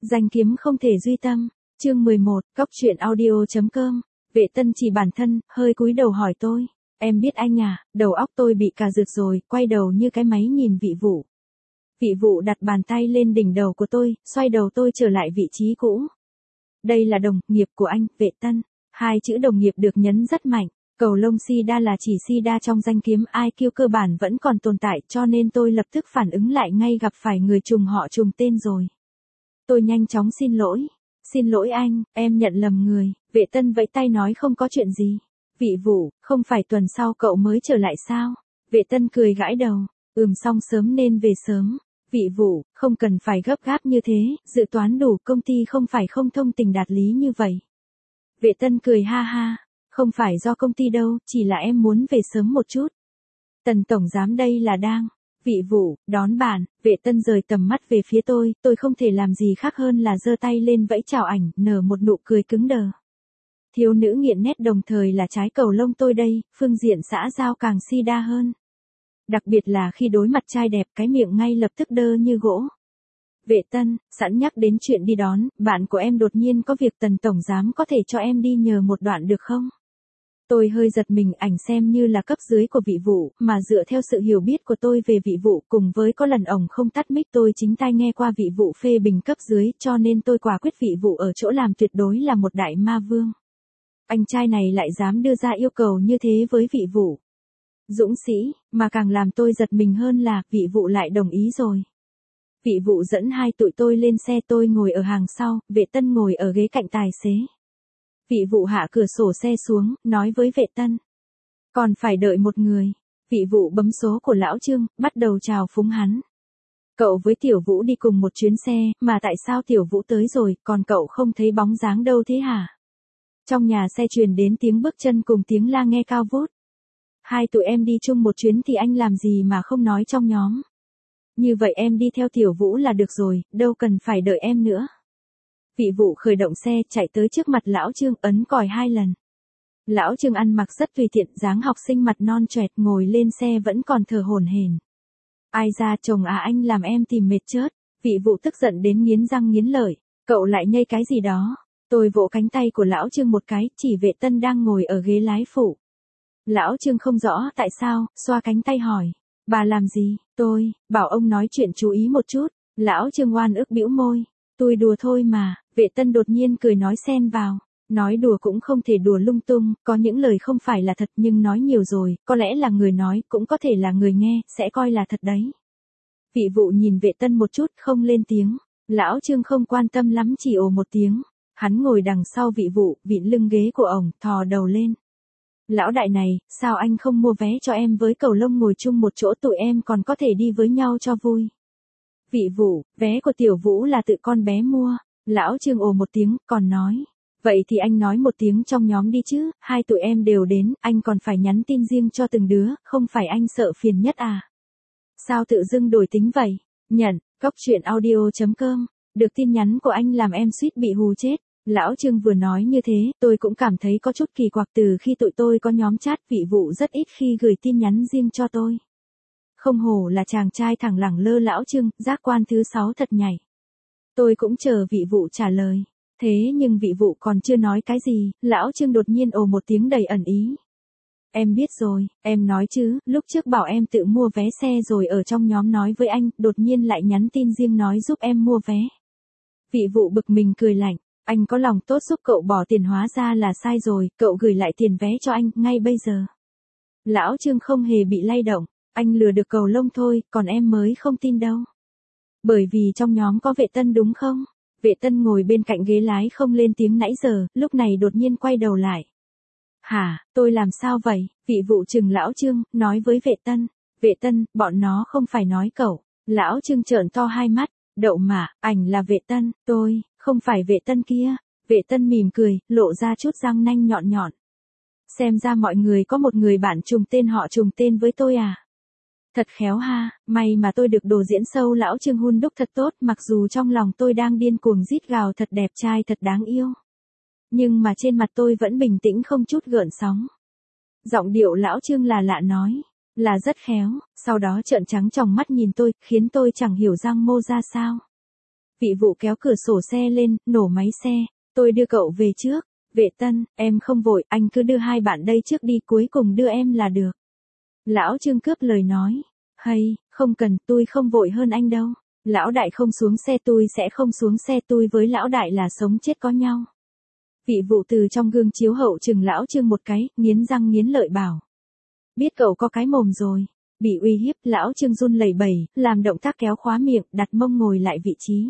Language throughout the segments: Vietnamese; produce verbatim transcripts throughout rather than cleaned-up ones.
Danh kiếm không thể duy tâm. Chương mười một, cóc truyện audio.com. Vệ Tân chỉ bản thân, hơi cúi đầu hỏi tôi. Em biết anh à, đầu óc tôi bị cà rượt rồi, quay đầu như cái máy nhìn Vị Vũ. Vị Vũ đặt bàn tay lên đỉnh đầu của tôi, xoay đầu tôi trở lại vị trí cũ. Đây là đồng nghiệp của anh, Vệ Tân. Hai chữ đồng nghiệp được nhấn rất mạnh. Cầu lông sida là chỉ sida trong danh kiếm, i kiu cơ bản vẫn còn tồn tại, cho nên tôi lập tức phản ứng lại ngay gặp phải người trùng họ trùng tên rồi. Tôi nhanh chóng xin lỗi. Xin lỗi anh, em nhận lầm người. Vệ Tân vẫy tay nói không có chuyện gì. Vị Vũ, không phải tuần sau cậu mới trở lại sao? Vệ Tân cười gãi đầu. Ừm, xong sớm nên về sớm. Vị Vũ, không cần phải gấp gáp như thế, dự toán đủ, công ty không phải không thông tình đạt lý như vậy. Vệ Tân cười ha ha. Không phải do công ty đâu, chỉ là em muốn về sớm một chút. Tần tổng giám đây là đang. Vị Vũ, đón bạn. Vệ Tân rời tầm mắt về phía tôi, tôi không thể làm gì khác hơn là giơ tay lên vẫy chào ảnh, nở một nụ cười cứng đờ. Thiếu nữ nghiện nét đồng thời là trái cầu lông tôi đây, phương diện xã giao càng si đa hơn. Đặc biệt là khi đối mặt trai đẹp, cái miệng ngay lập tức đơ như gỗ. Vệ Tân, sẵn nhắc đến chuyện đi đón, bạn của em đột nhiên có việc, Tần tổng giám có thể cho em đi nhờ một đoạn được không? Tôi hơi giật mình, ảnh xem như là cấp dưới của Vị Vũ, mà dựa theo sự hiểu biết của tôi về Vị Vũ, cùng với có lần ổng không tắt mic tôi chính tai nghe qua Vị Vũ phê bình cấp dưới, cho nên tôi quả quyết Vị Vũ ở chỗ làm tuyệt đối là một đại ma vương. Anh trai này lại dám đưa ra yêu cầu như thế với Vị Vũ. Dũng sĩ, mà càng làm tôi giật mình hơn là Vị Vũ lại đồng ý rồi. Vị Vũ dẫn hai tụi tôi lên xe, tôi ngồi ở hàng sau, Vệ Tân ngồi ở ghế cạnh tài xế. Vị Vũ hạ cửa sổ xe xuống, nói với Vệ Tân. Còn phải đợi một người. Vị Vũ bấm số của lão Trương, bắt đầu chào phúng hắn. Cậu với Tiểu Vũ đi cùng một chuyến xe, mà tại sao Tiểu Vũ tới rồi, còn cậu không thấy bóng dáng đâu thế hả? Trong nhà xe truyền đến tiếng bước chân cùng tiếng la nghe cao vút. Hai tụi em đi chung một chuyến thì anh làm gì mà không nói trong nhóm. Như vậy em đi theo Tiểu Vũ là được rồi, đâu cần phải đợi em nữa. Vị Vũ khởi động xe, chạy tới trước mặt lão Trương, ấn còi hai lần. Lão Trương ăn mặc rất tùy tiện, dáng học sinh mặt non choẹt, ngồi lên xe vẫn còn thở hổn hển. Ai ra chồng à, anh làm em tìm mệt chớt. Vị Vũ tức giận đến nghiến răng nghiến lợi. Cậu lại nhây cái gì đó? Tôi vỗ cánh tay của lão Trương một cái, chỉ Vệ Tân đang ngồi ở ghế lái phụ. Lão Trương không rõ tại sao, xoa cánh tay hỏi. Bà làm gì? Tôi, bảo ông nói chuyện chú ý một chút. Lão Trương oan ức bĩu môi. Tôi đùa thôi mà. Vệ Tân đột nhiên cười nói xen vào. Nói đùa cũng không thể đùa lung tung, có những lời không phải là thật nhưng nói nhiều rồi, có lẽ là người nói, cũng có thể là người nghe, sẽ coi là thật đấy. Vị Vũ nhìn Vệ Tân một chút, không lên tiếng. Lão Trương không quan tâm lắm, chỉ ồ một tiếng. Hắn ngồi đằng sau Vị Vũ, vịn lưng ghế của ổng, thò đầu lên. Lão đại này, sao anh không mua vé cho em với cầu lông ngồi chung một chỗ, tụi em còn có thể đi với nhau cho vui. Vị Vũ, vé của Tiểu Vũ là tự con bé mua. Lão Trương ồ một tiếng, còn nói. Vậy thì anh nói một tiếng trong nhóm đi chứ, hai tụi em đều đến, anh còn phải nhắn tin riêng cho từng đứa, không phải anh sợ phiền nhất à? Sao tự dưng đổi tính vậy? Nhận, cóc truyện audio.com. Được tin nhắn của anh làm em suýt bị hù chết. Lão Trương vừa nói như thế, tôi cũng cảm thấy có chút kỳ quặc, từ khi tụi tôi có nhóm chat, Vị Vũ rất ít khi gửi tin nhắn riêng cho tôi. Không hổ là chàng trai thẳng lẳng lơ lão Trương, giác quan thứ sáu thật nhảy. Tôi cũng chờ Vị Vũ trả lời. Thế nhưng Vị Vũ còn chưa nói cái gì, lão Trương đột nhiên ồ một tiếng đầy ẩn ý. Em biết rồi, em nói chứ, lúc trước bảo em tự mua vé xe rồi ở trong nhóm nói với anh, đột nhiên lại nhắn tin riêng nói giúp em mua vé. Vị Vũ bực mình cười lạnh, anh có lòng tốt giúp cậu bỏ tiền, hóa ra là sai rồi, cậu gửi lại tiền vé cho anh, ngay bây giờ. Lão Trương không hề bị lay động, anh lừa được cầu lông thôi, còn em mới không tin đâu. Bởi vì trong nhóm có Vệ Tân đúng không? Vệ Tân ngồi bên cạnh ghế lái không lên tiếng nãy giờ, lúc này đột nhiên quay đầu lại. Hả, tôi làm sao vậy? Vị Vũ trừng lão Trương, nói với Vệ Tân. Vệ Tân, bọn nó không phải nói cậu. Lão Trương trợn to hai mắt, đậu mà, ảnh là Vệ Tân, tôi, không phải Vệ Tân kia. Vệ Tân mỉm cười, lộ ra chút răng nanh nhọn nhọn. Xem ra mọi người có một người bạn trùng tên họ trùng tên với tôi à? Thật khéo ha, may mà tôi được đồ diễn sâu lão Trương hun đúc thật tốt, mặc dù trong lòng tôi đang điên cuồng rít gào thật đẹp trai thật đáng yêu. Nhưng mà trên mặt tôi vẫn bình tĩnh không chút gợn sóng. Giọng điệu lão Trương là lạ nói, là rất khéo, sau đó trợn trắng tròng mắt nhìn tôi, khiến tôi chẳng hiểu răng mô ra sao. Vị Vị vụ kéo cửa sổ xe lên, nổ máy xe. Tôi đưa cậu về trước. Vệ Tân, em không vội, anh cứ đưa hai bạn đây trước đi, cuối cùng đưa em là được. Lão Trương cướp lời nói. Hay, không cần, tôi không vội hơn anh đâu. Lão đại không xuống xe tôi sẽ không xuống xe, tôi với lão đại là sống chết có nhau. Vị vụ từ trong gương chiếu hậu chừng lão Trương một cái, nghiến răng nghiến lợi bảo. Biết cậu có cái mồm rồi. Bị uy hiếp, lão Trương run lẩy bẩy, làm động tác kéo khóa miệng, đặt mông ngồi lại vị trí.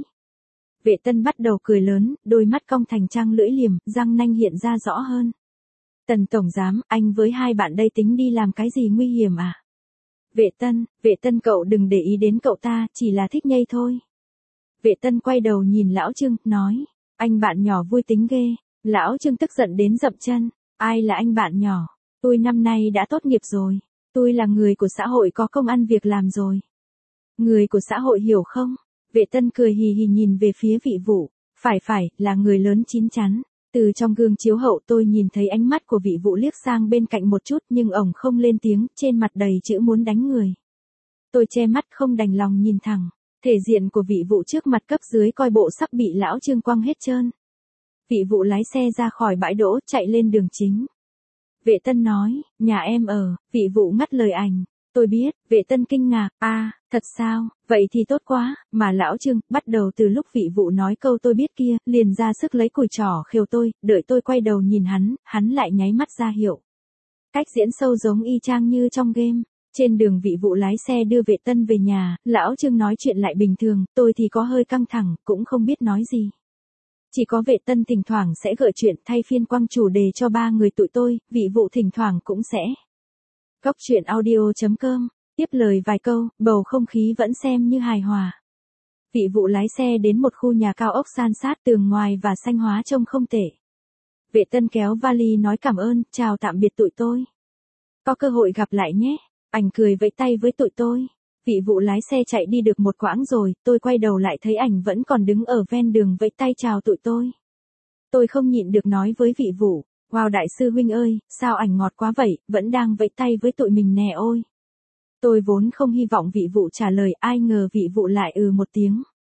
Vệ Tân bắt đầu cười lớn, đôi mắt cong thành trang lưỡi liềm, răng nanh hiện ra rõ hơn. Tần tổng giám, anh với hai bạn đây tính đi làm cái gì nguy hiểm à? Vệ Tân, Vệ Tân cậu đừng để ý đến cậu ta, chỉ là thích nhây thôi. Vệ Tân quay đầu nhìn lão Trương, nói, anh bạn nhỏ vui tính ghê. Lão Trương tức giận đến dậm chân, ai là anh bạn nhỏ? Tôi năm nay đã tốt nghiệp rồi, tôi là người của xã hội có công ăn việc làm rồi. Người của xã hội hiểu không? Vệ Tân cười hì hì nhìn về phía vị vụ, phải phải, là người lớn chín chắn. Từ trong gương chiếu hậu tôi nhìn thấy ánh mắt của vị vụ liếc sang bên cạnh một chút nhưng ổng không lên tiếng, trên mặt đầy chữ muốn đánh người. Tôi che mắt không đành lòng nhìn thẳng, thể diện của vị vụ trước mặt cấp dưới coi bộ sắp bị lão Trương quăng hết trơn. Vị vụ lái xe ra khỏi bãi đỗ chạy lên đường chính. Vệ Tân nói, nhà em ở, vị vụ ngắt lời ảnh. Tôi biết, Vệ Tân kinh ngạc, a à, thật sao, vậy thì tốt quá, mà lão Trương, bắt đầu từ lúc vị vụ nói câu tôi biết kia, liền ra sức lấy cùi trỏ khều tôi, đợi tôi quay đầu nhìn hắn, hắn lại nháy mắt ra hiệu. Cách diễn sâu giống y chang như trong game. Trên đường vị vụ lái xe đưa Vệ Tân về nhà, lão Trương nói chuyện lại bình thường, tôi thì có hơi căng thẳng, cũng không biết nói gì. Chỉ có Vệ Tân thỉnh thoảng sẽ gợi chuyện thay phiên quăng chủ đề cho ba người tụi tôi, vị vụ thỉnh thoảng cũng sẽ. Góc truyện audio chấm com, tiếp lời vài câu, bầu không khí vẫn xem như hài hòa. Vị vụ lái xe đến một khu nhà cao ốc san sát, tường ngoài và xanh hóa trông không tệ. Vệ Tân kéo vali nói cảm ơn, chào tạm biệt tụi tôi. Có cơ hội gặp lại nhé. Ảnh cười vẫy tay với tụi tôi. Vị vụ lái xe chạy đi được một quãng rồi, tôi quay đầu lại thấy ảnh vẫn còn đứng ở ven đường vẫy tay chào tụi tôi. Tôi không nhịn được nói với vị vụ, wow đại sư huynh ơi, sao ảnh ngọt quá vậy, vẫn đang vẫy tay với tụi mình nè ôi. Tôi vốn không hy vọng vị vụ trả lời, ai ngờ vị vụ lại ừ một tiếng.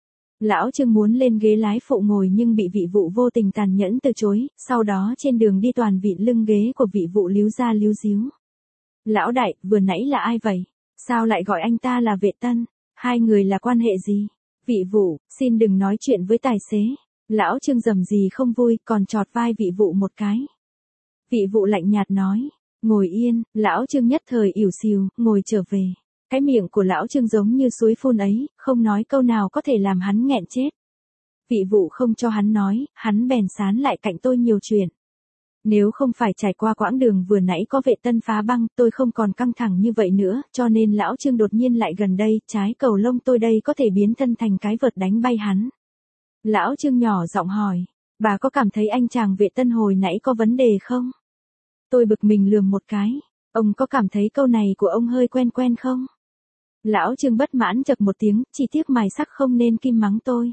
Lão Trương muốn lên ghế lái phụ ngồi nhưng bị vị vụ vô tình tàn nhẫn từ chối, sau đó trên đường đi toàn vịn lưng ghế của vị vụ líu ra líu díu. Lão đại, vừa nãy là ai vậy? Sao lại gọi anh ta là Vệ Tân? Hai người là quan hệ gì? Vị vụ, xin đừng nói chuyện với tài xế. Lão Trương rầm gì không vui, còn chọt vai vị vụ một cái. Vị vụ lạnh nhạt nói, ngồi yên, lão Trương nhất thời ỉu xìu, ngồi trở về. Cái miệng của lão Trương giống như suối phun ấy, không nói câu nào có thể làm hắn nghẹn chết. Vị vụ không cho hắn nói, hắn bèn sán lại cạnh tôi nhiều chuyện. Nếu không phải trải qua quãng đường vừa nãy có Vệ Tân phá băng, tôi không còn căng thẳng như vậy nữa, cho nên lão Trương đột nhiên lại gần đây, trái cầu lông tôi đây có thể biến thân thành cái vợt đánh bay hắn. Lão Trương nhỏ giọng hỏi, bà có cảm thấy anh chàng Vệ Tân hồi nãy có vấn đề không? Tôi bực mình lườm một cái, ông có cảm thấy câu này của ông hơi quen quen không? Lão Trương bất mãn chậc một tiếng, chỉ tiếc mài sắc không nên kim mắng tôi.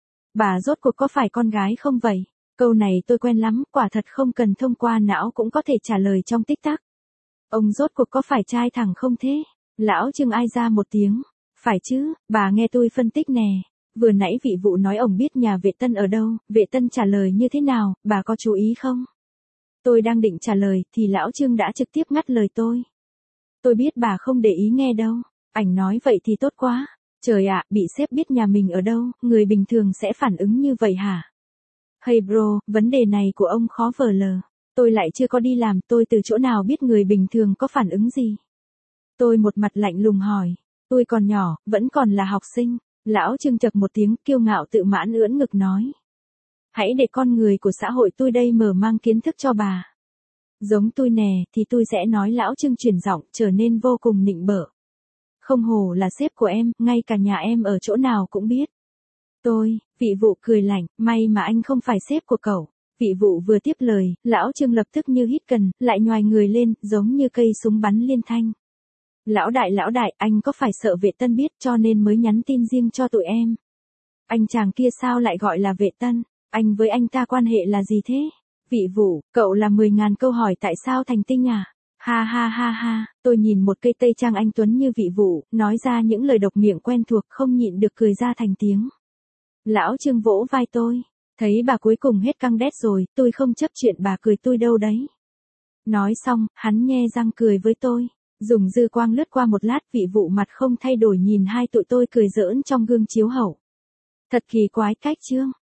Bà rốt cuộc có phải con gái không vậy? Câu này tôi quen lắm, quả thật không cần thông qua não cũng có thể trả lời trong tích tắc. Ông rốt cuộc có phải trai thẳng không thế? Lão Trương ai ra một tiếng. Phải chứ, bà nghe tôi phân tích nè. Vừa nãy vị vụ nói ông biết nhà Vệ Tân ở đâu, Vệ Tân trả lời như thế nào, bà có chú ý không? Tôi đang định trả lời, thì lão Trương đã trực tiếp ngắt lời tôi. Tôi biết bà không để ý nghe đâu. Ảnh nói vậy thì tốt quá. Trời ạ, bị sếp biết nhà mình ở đâu, người bình thường sẽ phản ứng như vậy hả? Hey bro, vấn đề này của ông khó vờ lờ. Tôi lại chưa có đi làm, tôi từ chỗ nào biết người bình thường có phản ứng gì? Tôi một mặt lạnh lùng hỏi. Tôi còn nhỏ, vẫn còn là học sinh. Lão Trương chậc một tiếng kiêu ngạo tự mãn ưỡn ngực nói. Hãy để con người của xã hội tôi đây mở mang kiến thức cho bà. Giống tôi nè, thì tôi sẽ nói lão Trương chuyển giọng, trở nên vô cùng nịnh bợ. Không hổ là sếp của em, ngay cả nhà em ở chỗ nào cũng biết. Tôi, vị vụ cười lạnh, may mà anh không phải sếp của cậu. Vị vụ vừa tiếp lời, lão Trương lập tức như hít cần, lại nhoài người lên, giống như cây súng bắn liên thanh. Lão đại lão đại, anh có phải sợ Vệ Tân biết cho nên mới nhắn tin riêng cho tụi em? Anh chàng kia sao lại gọi là Vệ Tân? Anh với anh ta quan hệ là gì thế? Vị vụ, cậu là mười ngàn câu hỏi tại sao thành tinh à? Ha ha ha ha, tôi nhìn một cây tây trang anh tuấn như vị vụ, nói ra những lời độc miệng quen thuộc không nhịn được cười ra thành tiếng. Lão Trương vỗ vai tôi. Thấy bà cuối cùng hết căng đét rồi, tôi không chấp chuyện bà cười tôi đâu đấy. Nói xong, hắn nhe răng cười với tôi. Dùng dư quang lướt qua một lát, vị vụ mặt không thay đổi nhìn hai tụi tôi cười giỡn trong gương chiếu hậu. Thật kỳ quái cách Trương.